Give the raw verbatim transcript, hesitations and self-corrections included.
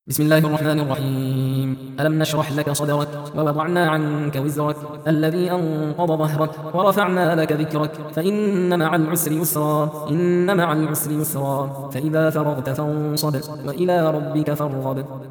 بسم الله الرحمن الرحيم. ألم نشرح لك صدرك ووضعنا عنك وزرك الذي أنقض ظهرك ورفعنا لك ذكرك فإن مع العسر يسرا إن مع العسر يسرا فإذا فرغت فانصب وإلى ربك فارغب.